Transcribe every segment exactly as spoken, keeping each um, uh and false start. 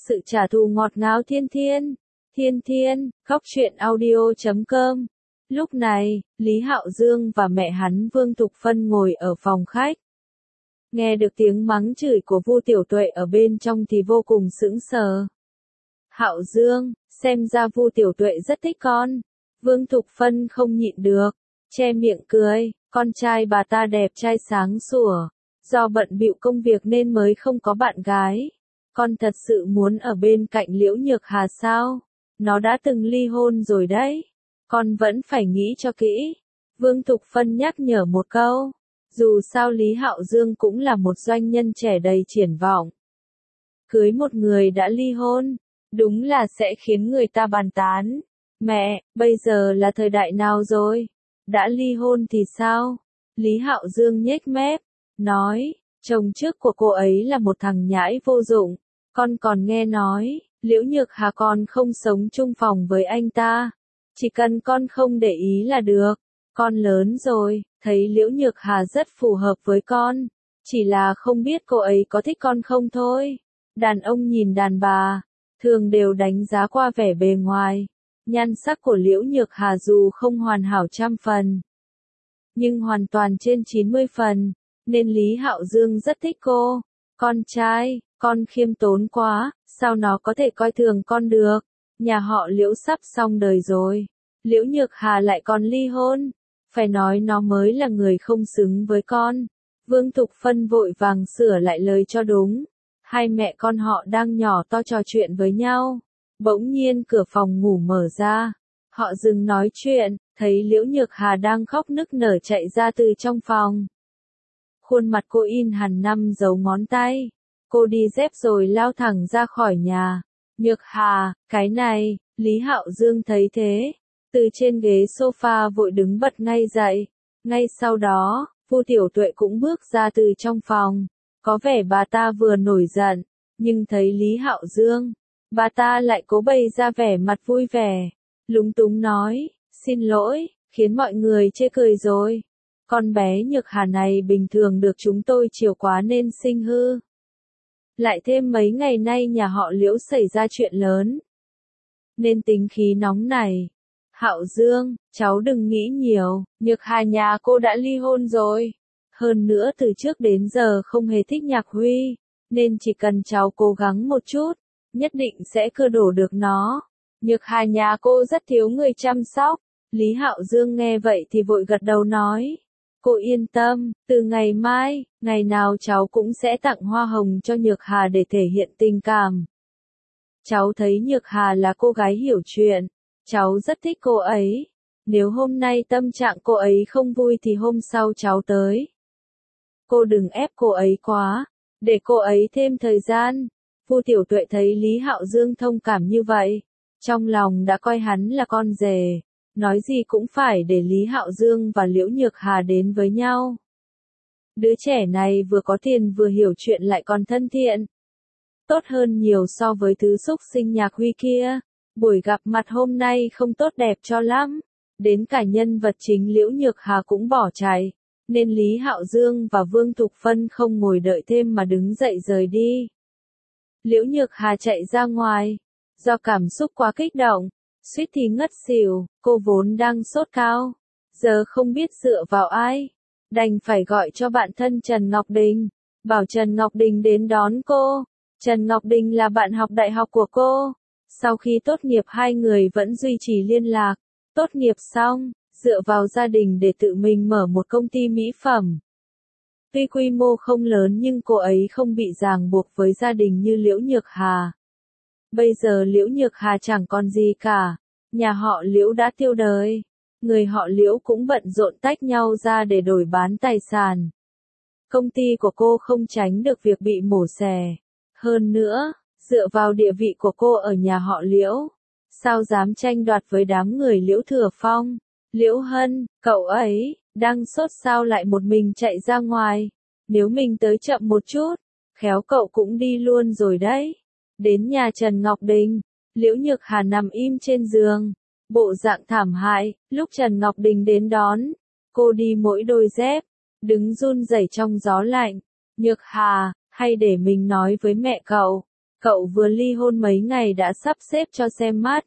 sự trả thù ngọt ngào thiên thiên. Thiên thiên, khóc chuyện audio chấm com. Lúc này, Lý Hạo Dương và mẹ hắn Vương Thục Phân ngồi ở phòng khách. Nghe được tiếng mắng chửi của Vu Tiểu Tuệ ở bên trong thì vô cùng sững sờ. Hạo Dương, xem ra Vu Tiểu Tuệ rất thích con. Vương Thục Phân không nhịn được, che miệng cười, con trai bà ta đẹp trai sáng sủa, do bận bịu công việc nên mới không có bạn gái. Con thật sự muốn ở bên cạnh Liễu Nhược Hà sao? Nó đã từng ly hôn rồi đấy. Con vẫn phải nghĩ cho kỹ. Vương Thục Phân nhắc nhở một câu. Dù sao Lý Hạo Dương cũng là một doanh nhân trẻ đầy triển vọng. Cưới một người đã ly hôn, đúng là sẽ khiến người ta bàn tán. Mẹ, bây giờ là thời đại nào rồi? Đã ly hôn thì sao? Lý Hạo Dương nhếch mép, nói, chồng trước của cô ấy là một thằng nhãi vô dụng. Con còn nghe nói, Liễu Nhược Hà con không sống chung phòng với anh ta. Chỉ cần con không để ý là được. Con lớn rồi, thấy Liễu Nhược Hà rất phù hợp với con. Chỉ là không biết cô ấy có thích con không thôi. Đàn ông nhìn đàn bà, thường đều đánh giá qua vẻ bề ngoài. Nhan sắc của Liễu Nhược Hà dù không hoàn hảo trăm phần, nhưng hoàn toàn trên chín mươi phần, nên Lý Hạo Dương rất thích cô. Con trai, con khiêm tốn quá, sao nó có thể coi thường con được? Nhà họ Liễu sắp xong đời rồi. Liễu Nhược Hà lại còn ly hôn. Phải nói nó mới là người không xứng với con. Vương Thục Phân vội vàng sửa lại lời cho đúng. Hai mẹ con họ đang nhỏ to trò chuyện với nhau. Bỗng nhiên cửa phòng ngủ mở ra. Họ dừng nói chuyện, thấy Liễu Nhược Hà đang khóc nức nở chạy ra từ trong phòng. Khuôn mặt cô in hằn năm dấu ngón tay. Cô đi dép rồi lao thẳng ra khỏi nhà. Nhược Hà, cái này, Lý Hạo Dương thấy thế. Từ trên ghế sofa vội đứng bật ngay dậy. Ngay sau đó, Vu Tiểu Tuệ cũng bước ra từ trong phòng. Có vẻ bà ta vừa nổi giận, nhưng thấy Lý Hạo Dương, bà ta lại cố bày ra vẻ mặt vui vẻ. Lúng túng nói, xin lỗi, khiến mọi người chê cười rồi. Con bé Nhược Hà này bình thường được chúng tôi chiều quá nên sinh hư. Lại thêm mấy ngày nay nhà họ Liễu xảy ra chuyện lớn, nên tính khí nóng này. Hạo Dương, cháu đừng nghĩ nhiều, Nhược Hà nhà cô đã ly hôn rồi. Hơn nữa từ trước đến giờ không hề thích Nhạc Huy, nên chỉ cần cháu cố gắng một chút, nhất định sẽ cưa đổ được nó. Nhược Hà nhà cô rất thiếu người chăm sóc. Lý Hạo Dương nghe vậy thì vội gật đầu nói. Cô yên tâm, từ ngày mai, ngày nào cháu cũng sẽ tặng hoa hồng cho Nhược Hà để thể hiện tình cảm. Cháu thấy Nhược Hà là cô gái hiểu chuyện. Cháu rất thích cô ấy. Nếu hôm nay tâm trạng cô ấy không vui thì hôm sau cháu tới. Cô đừng ép cô ấy quá, để cô ấy thêm thời gian. Vu Tiểu Tuệ thấy Lý Hạo Dương thông cảm như vậy, trong lòng đã coi hắn là con rể, nói gì cũng phải để Lý Hạo Dương và Liễu Nhược Hà đến với nhau. Đứa trẻ này vừa có tiền vừa hiểu chuyện lại còn thân thiện. Tốt hơn nhiều so với thứ xúc sinh Nhạc Huy kia. Buổi gặp mặt hôm nay không tốt đẹp cho lắm. Đến cả nhân vật chính Liễu Nhược Hà cũng bỏ chạy. Nên Lý Hạo Dương và Vương Thục Phân không ngồi đợi thêm mà đứng dậy rời đi. Liễu Nhược Hà chạy ra ngoài. Do cảm xúc quá kích động, suýt thì ngất xỉu, cô vốn đang sốt cao. Giờ không biết dựa vào ai. Đành phải gọi cho bạn thân Trần Ngọc Đình. Bảo Trần Ngọc Đình đến đón cô. Trần Ngọc Đình là bạn học đại học của cô. Sau khi tốt nghiệp hai người vẫn duy trì liên lạc. Tốt nghiệp xong, dựa vào gia đình để tự mình mở một công ty mỹ phẩm. Tuy quy mô không lớn nhưng cô ấy không bị ràng buộc với gia đình như Liễu Nhược Hà. Bây giờ Liễu Nhược Hà chẳng còn gì cả. Nhà họ Liễu đã tiêu đời. Người họ Liễu cũng bận rộn tách nhau ra để đổi bán tài sản. Công ty của cô không tránh được việc bị mổ xẻ. Hơn nữa, dựa vào địa vị của cô ở nhà họ Liễu, sao dám tranh đoạt với đám người Liễu Thừa Phong. Liễu Hân, cậu ấy, đang sốt sao lại một mình chạy ra ngoài. Nếu mình tới chậm một chút, khéo cậu cũng đi luôn rồi đấy. Đến nhà Trần Ngọc Đình, Liễu Nhược Hà nằm im trên giường, bộ dạng thảm hại. Lúc Trần Ngọc Đình đến đón, cô đi mỗi đôi dép, đứng run rẩy trong gió lạnh. Nhược Hà, hay để mình nói với mẹ cậu, Cậu vừa ly hôn mấy ngày đã sắp xếp cho xem mắt.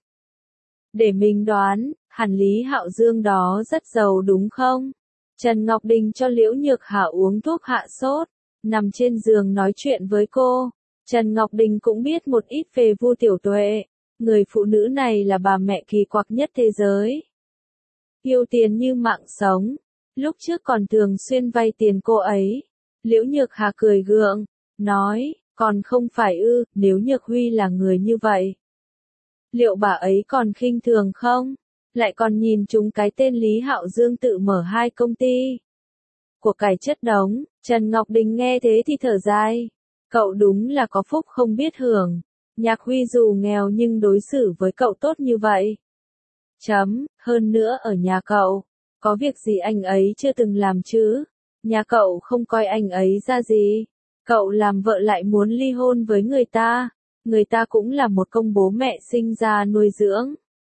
Để mình đoán, hẳn Lý Hạo Dương đó rất giàu đúng không? Trần Ngọc Đình cho Liễu Nhược Hà uống thuốc hạ sốt, nằm trên giường nói chuyện với cô. Trần Ngọc Đình cũng biết một ít về Vu Tiểu Tuệ, người phụ nữ này là bà mẹ kỳ quặc nhất thế giới. Yêu tiền như mạng sống, lúc trước còn thường xuyên vay tiền cô ấy. Liễu Nhược Hà cười gượng, nói, còn không phải ư, nếu Nhược Huy là người như vậy. Liệu bà ấy còn khinh thường không? Lại còn nhìn chúng cái tên Lý Hạo Dương tự mở hai công ty. Của cải chất đống, Trần Ngọc Đình nghe thế thì thở dài. Cậu đúng là có phúc không biết hưởng. Nhạc Huy dù nghèo nhưng đối xử với cậu tốt như vậy. Chấm, hơn nữa ở nhà cậu, có việc gì anh ấy chưa từng làm chứ? Nhà cậu không coi anh ấy ra gì. Cậu làm vợ lại muốn ly hôn với người ta. Người ta cũng là một công bố mẹ sinh ra nuôi dưỡng.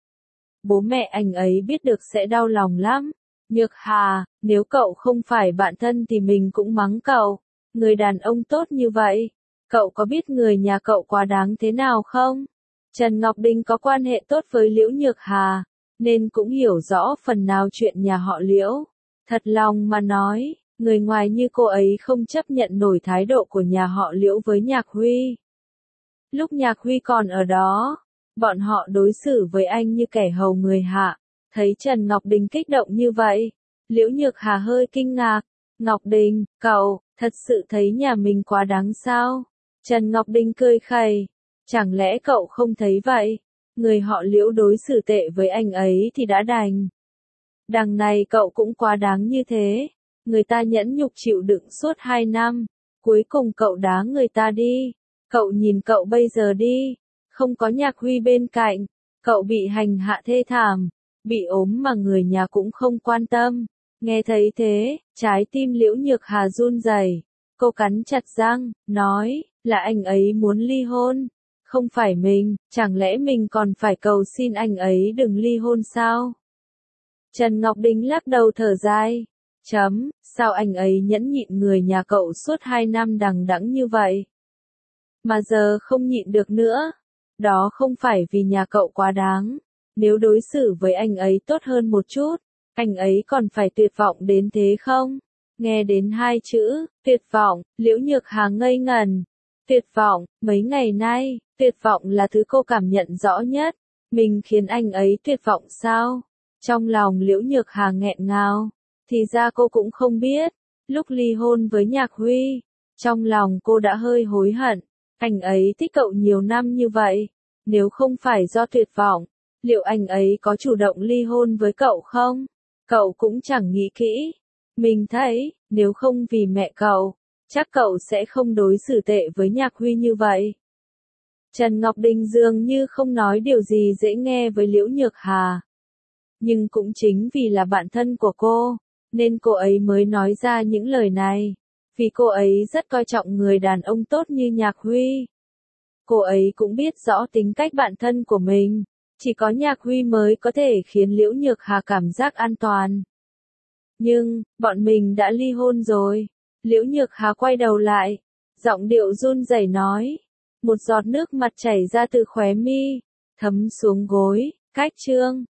Bố mẹ anh ấy biết được sẽ đau lòng lắm. Nhược Hà, nếu cậu không phải bạn thân thì mình cũng mắng cậu. Người đàn ông tốt như vậy, cậu có biết người nhà cậu quá đáng thế nào không? Trần Ngọc Đình có quan hệ tốt với Liễu Nhược Hà, nên cũng hiểu rõ phần nào chuyện nhà họ Liễu. Thật lòng mà nói, người ngoài như cô ấy không chấp nhận nổi thái độ của nhà họ Liễu với Nhạc Huy. Lúc Nhạc Huy còn ở đó, bọn họ đối xử với anh như kẻ hầu người hạ. Thấy Trần Ngọc Đình kích động như vậy, Liễu Nhược Hà hơi kinh ngạc. Ngọc Đình, cậu, thật sự thấy nhà mình quá đáng sao? Trần Ngọc Đình cười khẩy. Chẳng lẽ cậu không thấy vậy? Người họ Liễu đối xử tệ với anh ấy thì đã đành. Đằng này cậu cũng quá đáng như thế. Người ta nhẫn nhục chịu đựng suốt hai năm. Cuối cùng cậu đá người ta đi. Cậu nhìn cậu bây giờ đi. Không có Nhạc Huy bên cạnh. Cậu bị hành hạ thê thảm. Bị ốm mà người nhà cũng không quan tâm. Nghe thấy thế, trái tim Liễu Nhược Hà run rẩy. Cô cắn chặt răng, nói, là anh ấy muốn ly hôn. Không phải mình, chẳng lẽ mình còn phải cầu xin anh ấy đừng ly hôn sao? Trần Ngọc Đình lắc đầu thở dài. Chấm, sao anh ấy nhẫn nhịn người nhà cậu suốt hai năm đằng đẵng như vậy? Mà giờ không nhịn được nữa. Đó không phải vì nhà cậu quá đáng. Nếu đối xử với anh ấy tốt hơn một chút, anh ấy còn phải tuyệt vọng đến thế không? Nghe đến hai chữ, tuyệt vọng, Liễu Nhược Hà ngây ngần. Tuyệt vọng, mấy ngày nay, tuyệt vọng là thứ cô cảm nhận rõ nhất. Mình khiến anh ấy tuyệt vọng sao? Trong lòng Liễu Nhược Hà nghẹn ngào. Thì ra cô cũng không biết. Lúc ly hôn với Nhạc Huy, trong lòng cô đã hơi hối hận. Anh ấy thích cậu nhiều năm như vậy. Nếu không phải do tuyệt vọng, liệu anh ấy có chủ động ly hôn với cậu không? Cậu cũng chẳng nghĩ kỹ. Mình thấy, nếu không vì mẹ cậu, chắc cậu sẽ không đối xử tệ với Nhạc Huy như vậy. Trần Ngọc Đình dường như không nói điều gì dễ nghe với Liễu Nhược Hà. Nhưng cũng chính vì là bạn thân của cô, nên cô ấy mới nói ra những lời này. Vì cô ấy rất coi trọng người đàn ông tốt như Nhạc Huy. Cô ấy cũng biết rõ tính cách bạn thân của mình. Chỉ có Nhạc Huy mới có thể khiến Liễu Nhược Hà cảm giác an toàn. Nhưng, bọn mình đã ly hôn rồi. Liễu Nhược Hà quay đầu lại. Giọng điệu run rẩy nói. Một giọt nước mặt chảy ra từ khóe mi. Thấm xuống gối. Cách chương.